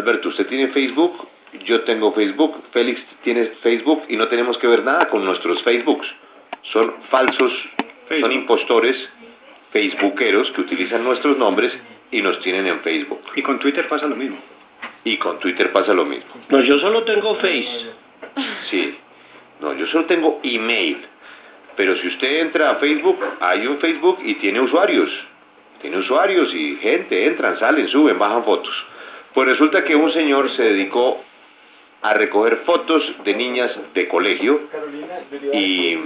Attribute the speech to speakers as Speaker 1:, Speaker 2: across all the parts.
Speaker 1: Alberto, usted tiene Facebook, yo tengo Facebook, Félix tiene Facebook y no tenemos que ver nada con nuestros Facebooks. Son falsos, son impostores facebookeros que utilizan nuestros nombres y nos tienen en Facebook.
Speaker 2: Y con Twitter pasa lo mismo.
Speaker 1: Y con Twitter pasa lo mismo.
Speaker 3: No, yo solo tengo Face.
Speaker 1: Sí. No, yo solo tengo email. Pero si usted entra a Facebook, hay un Facebook y tiene usuarios. Tiene usuarios y gente, entran, salen, suben, bajan fotos. Pues resulta que un señor se dedicó a recoger fotos de niñas de colegio y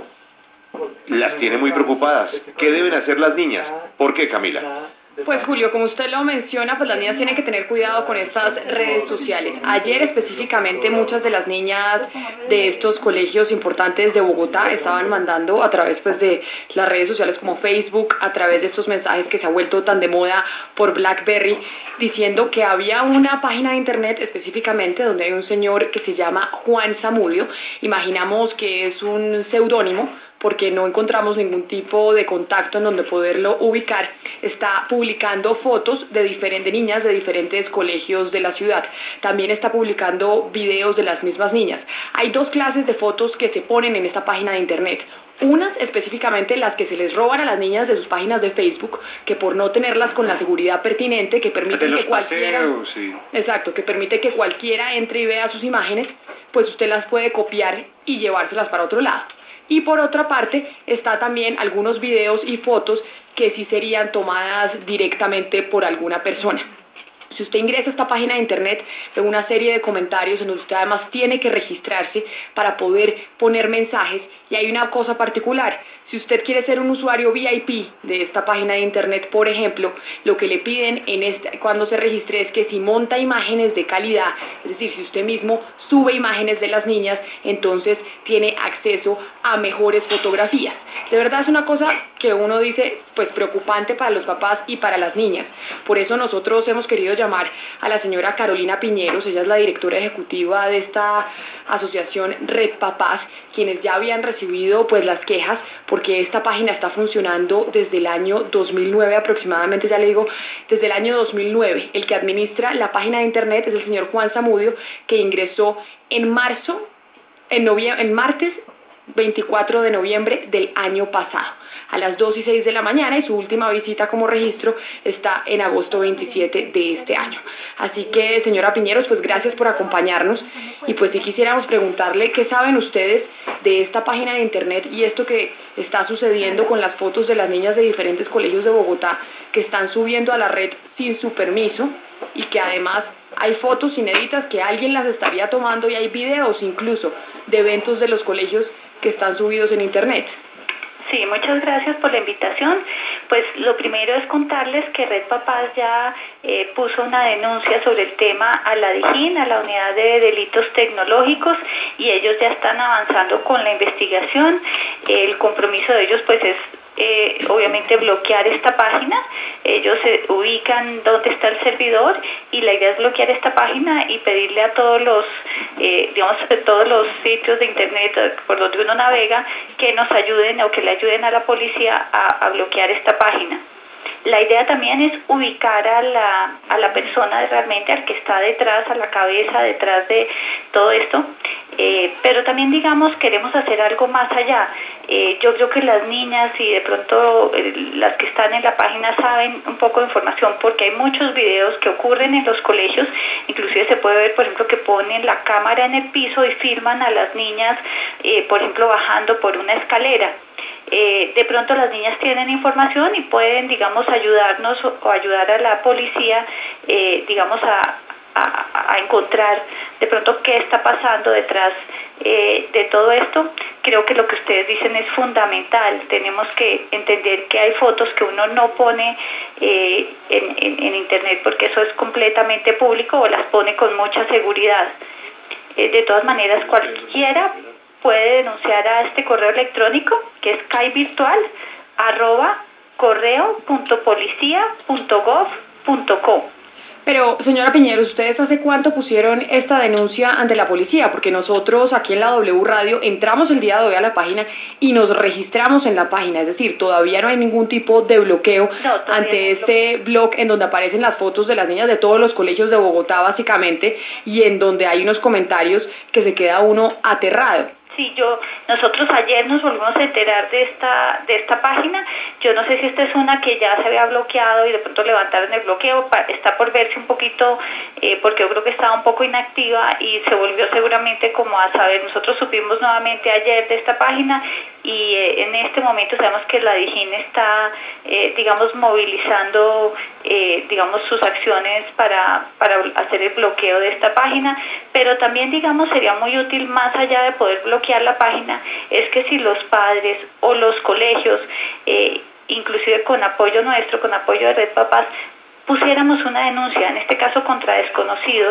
Speaker 1: las tiene muy preocupadas. ¿Qué deben hacer las niñas? ¿Por qué, Camila?
Speaker 4: Pues Julio, como usted lo menciona, pues las niñas tienen que tener cuidado con estas redes sociales. Ayer específicamente muchas de las niñas de estos colegios importantes de Bogotá estaban mandando a través pues de las redes sociales como Facebook, a través de estos mensajes que se ha vuelto tan de moda por BlackBerry, diciendo que había una página de internet específicamente donde hay un señor que se llama Juan Zamudio. Imaginamos que es un seudónimo porque no encontramos ningún tipo de contacto en donde poderlo ubicar. Está publicando fotos de niñas de diferentes colegios de la ciudad. También está publicando videos de las mismas niñas. Hay dos clases de fotos que se ponen en esta página de internet. Unas específicamente las que se les roban a las niñas de sus páginas de Facebook, que por no tenerlas con la seguridad pertinente, que permiten que cualquiera,
Speaker 2: sí.
Speaker 4: Exacto, que permite que cualquiera entre y vea sus imágenes, pues usted las puede copiar y llevárselas para otro lado. Y por otra parte está también algunos videos y fotos que sí serían tomadas directamente por alguna persona. Si usted ingresa a esta página de internet, ve una serie de comentarios en donde usted además tiene que registrarse para poder poner mensajes, y hay una cosa particular. Si usted quiere ser un usuario VIP de esta página de internet, por ejemplo, lo que le piden cuando se registre es que si monta imágenes de calidad, es decir, si usted mismo sube imágenes de las niñas, entonces tiene acceso a mejores fotografías. De verdad es una cosa que uno dice, pues preocupante para los papás y para las niñas. Por eso nosotros hemos querido llamar a la señora Carolina Piñeros, ella es la directora ejecutiva de esta asociación Red Papás, quienes ya habían recibido pues las quejas, porque esta página está funcionando desde el año 2009 aproximadamente, ya le digo, desde el año 2009. El que administra la página de internet es el señor Juan Zamudio, que ingresó en martes 24 de noviembre del año pasado, a las 2:06 de la mañana, y su última visita como registro está en agosto 27 de este año. Así que, señora Piñeros, pues gracias por acompañarnos, y pues si quisiéramos preguntarle qué saben ustedes de esta página de internet y esto que está sucediendo con las fotos de las niñas de diferentes colegios de Bogotá que están subiendo a la red sin su permiso, y que además hay fotos inéditas que alguien las estaría tomando, y hay videos incluso de eventos de los colegios que están subidos en internet.
Speaker 5: Sí, muchas gracias por la invitación. Pues lo primero es contarles que Red Papás ya puso una denuncia sobre el tema a la DIJÍN, a la Unidad de Delitos Tecnológicos, y ellos ya están avanzando con la investigación. El compromiso de ellos pues es obviamente bloquear esta página. Ellos se ubican donde está el servidor, y la idea es bloquear esta página y pedirle a todos los todos los sitios de internet por donde uno navega que nos ayuden o que le ayuden a la policía a bloquear esta página. La idea también es ubicar a la persona realmente, al que está detrás, a la cabeza detrás de todo esto, pero también, digamos, queremos hacer algo más allá. Yo creo que las niñas y de pronto las que están en la página saben un poco de información, porque hay muchos videos que ocurren en los colegios. Inclusive se puede ver, por ejemplo, que ponen la cámara en el piso y filman a las niñas, por ejemplo, bajando por una escalera. De pronto las niñas tienen información y pueden, digamos, ayudarnos o ayudar a la policía, digamos, a encontrar de pronto qué está pasando detrás de todo esto. Creo que lo que ustedes dicen es fundamental. Tenemos que entender que hay fotos que uno no pone en internet porque eso es completamente público, o las pone con mucha seguridad. De todas maneras, cualquiera puede denunciar a este correo electrónico, que es caivirtual@correo.policia.gov.co.
Speaker 4: Pero, señora Piñeros, ¿ustedes hace cuánto pusieron esta denuncia ante la policía? Porque nosotros aquí en la W Radio entramos el día de hoy a la página y nos registramos en la página, es decir, todavía no hay ningún tipo de bloqueo ante este blog en donde aparecen las fotos de las niñas de todos los colegios de Bogotá básicamente y en donde hay unos comentarios que se queda uno aterrado.
Speaker 5: Sí, nosotros ayer nos volvimos a enterar de esta página. Yo no sé si esta es una que ya se había bloqueado y de pronto levantaron el bloqueo. Está por verse un poquito, porque yo creo que estaba un poco inactiva y se volvió seguramente como a saber. Nosotros supimos nuevamente ayer de esta página y en este momento sabemos que la DIJÍN está, digamos, movilizando, digamos, sus acciones para hacer el bloqueo de esta página, pero también, digamos, sería muy útil más allá de poder bloquear la página, es que si los padres o los colegios, inclusive con apoyo nuestro, con apoyo de Red Papás, pusiéramos una denuncia, en este caso contra desconocidos,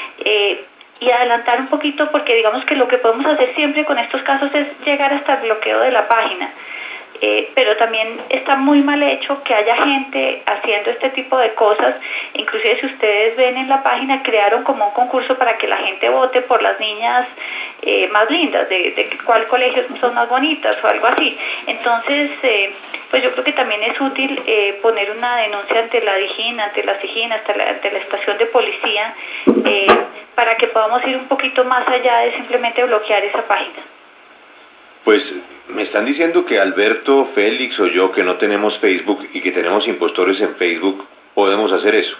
Speaker 5: y adelantar un poquito, porque digamos que lo que podemos hacer siempre con estos casos es llegar hasta el bloqueo de la página. Pero también está muy mal hecho que haya gente haciendo este tipo de cosas. Inclusive si ustedes ven en la página, crearon como un concurso para que la gente vote por las niñas más lindas, de cuál colegio son más bonitas o algo así. Entonces, pues yo creo que también es útil poner una denuncia ante la DIJÍN, ante la SIJÍN, ante la estación de policía, para que podamos ir un poquito más allá de simplemente bloquear esa página.
Speaker 1: Pues me están diciendo que Alberto, Félix o yo, que no tenemos Facebook y que tenemos impostores en Facebook, podemos hacer eso.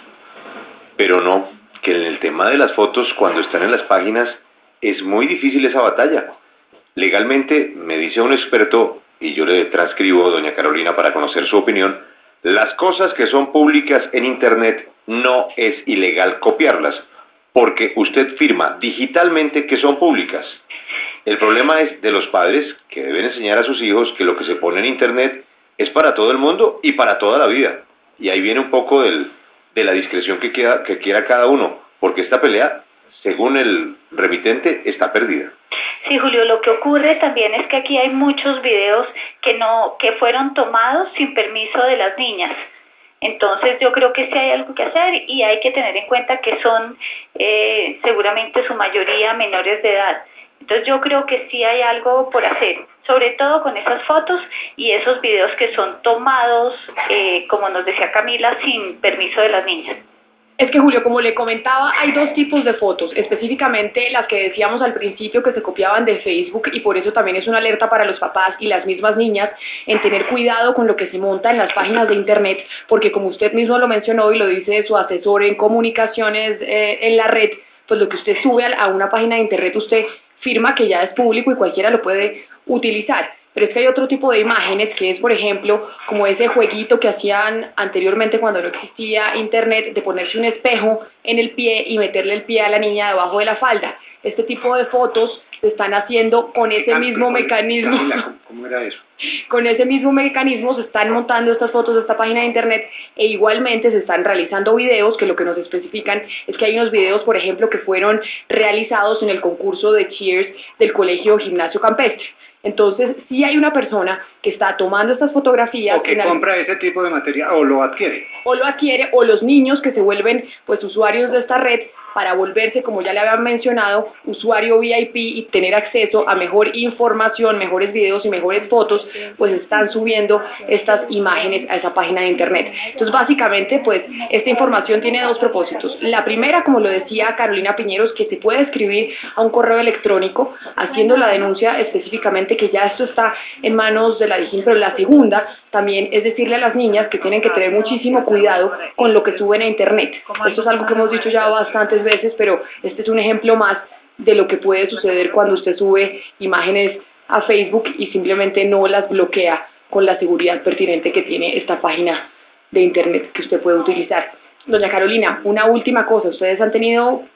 Speaker 1: Pero no, que en el tema de las fotos, cuando están en las páginas, es muy difícil esa batalla. Legalmente, me dice un experto, y yo le transcribo, doña Carolina, para conocer su opinión, las cosas que son públicas en Internet no es ilegal copiarlas, porque usted firma digitalmente que son públicas. El problema es de los padres que deben enseñar a sus hijos que lo que se pone en Internet es para todo el mundo y para toda la vida. Y ahí viene un poco de la discreción que quiera cada uno, porque esta pelea, según el remitente, está perdida.
Speaker 5: Sí, Julio, lo que ocurre también es que aquí hay muchos videos que fueron tomados sin permiso de las niñas. Entonces yo creo que sí hay algo que hacer y hay que tener en cuenta que son seguramente su mayoría menores de edad. Entonces yo creo que sí hay algo por hacer, sobre todo con esas fotos y esos videos que son tomados, como nos decía Camila, sin permiso de las niñas.
Speaker 4: Es que, Julio, como le comentaba, hay dos tipos de fotos, específicamente las que decíamos al principio que se copiaban de Facebook, y por eso también es una alerta para los papás y las mismas niñas en tener cuidado con lo que se monta en las páginas de Internet, porque como usted mismo lo mencionó y lo dice su asesor en comunicaciones en la red, pues lo que usted sube a una página de Internet, usted firma que ya es público y cualquiera lo puede utilizar. Pero es que hay otro tipo de imágenes que es, por ejemplo, como ese jueguito que hacían anteriormente cuando no existía Internet, de ponerse un espejo en el pie y meterle el pie a la niña debajo de la falda. Este tipo de fotos se están haciendo con ese mismo mecanismo.
Speaker 3: ¿Cómo era eso?
Speaker 4: Con ese mismo mecanismo se están montando estas fotos de esta página de Internet e igualmente se están realizando videos que lo que nos especifican es que hay unos videos, por ejemplo, que fueron realizados en el concurso de Cheers del Colegio Gimnasio Campestre. Entonces, sí hay una persona que está tomando estas fotografías...
Speaker 3: O que compra ese tipo de material, o lo adquiere.
Speaker 4: O lo adquiere, o los niños que se vuelven pues usuarios de esta red para volverse, como ya le habían mencionado, usuario VIP y tener acceso a mejor información, mejores videos y mejores fotos, pues están subiendo estas imágenes a esa página de Internet. Entonces, básicamente, pues, esta información tiene dos propósitos. La primera, como lo decía Carolina Piñeros, que se puede escribir a un correo electrónico haciendo la denuncia específicamente que ya esto está en manos de la DIJÍN, pero la segunda también es decirle a las niñas que tienen que tener muchísimo cuidado con lo que suben a Internet. Esto es algo que hemos dicho ya bastantes veces, pero este es un ejemplo más de lo que puede suceder cuando usted sube imágenes a Facebook y simplemente no las bloquea con la seguridad pertinente que tiene esta página de Internet que usted puede utilizar. Doña Carolina, una última cosa, ¿ustedes han tenido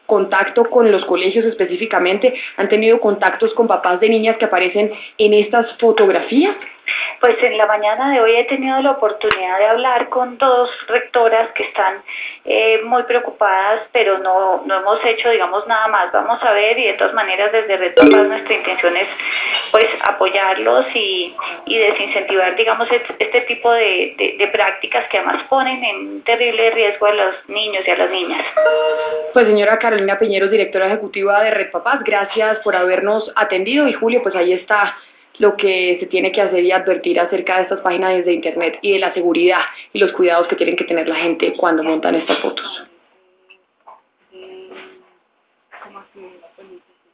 Speaker 4: contacto con los colegios específicamente? ¿Han tenido contactos con papás de niñas que aparecen en estas fotografías?
Speaker 5: Pues en la mañana de hoy he tenido la oportunidad de hablar con dos rectoras que están muy preocupadas, pero no hemos hecho, digamos, nada más. Vamos a ver, y de todas maneras desde Red Papás nuestra intención es pues apoyarlos y desincentivar, digamos, este tipo de prácticas que además ponen en terrible riesgo a los niños y a las niñas.
Speaker 4: Pues señora Carolina Piñeros, directora ejecutiva de Red Papás, gracias por habernos atendido. Y Julio, pues ahí está lo que se tiene que hacer y advertir acerca de estas páginas desde internet y de la seguridad y los cuidados que tienen que tener la gente cuando montan estas fotos.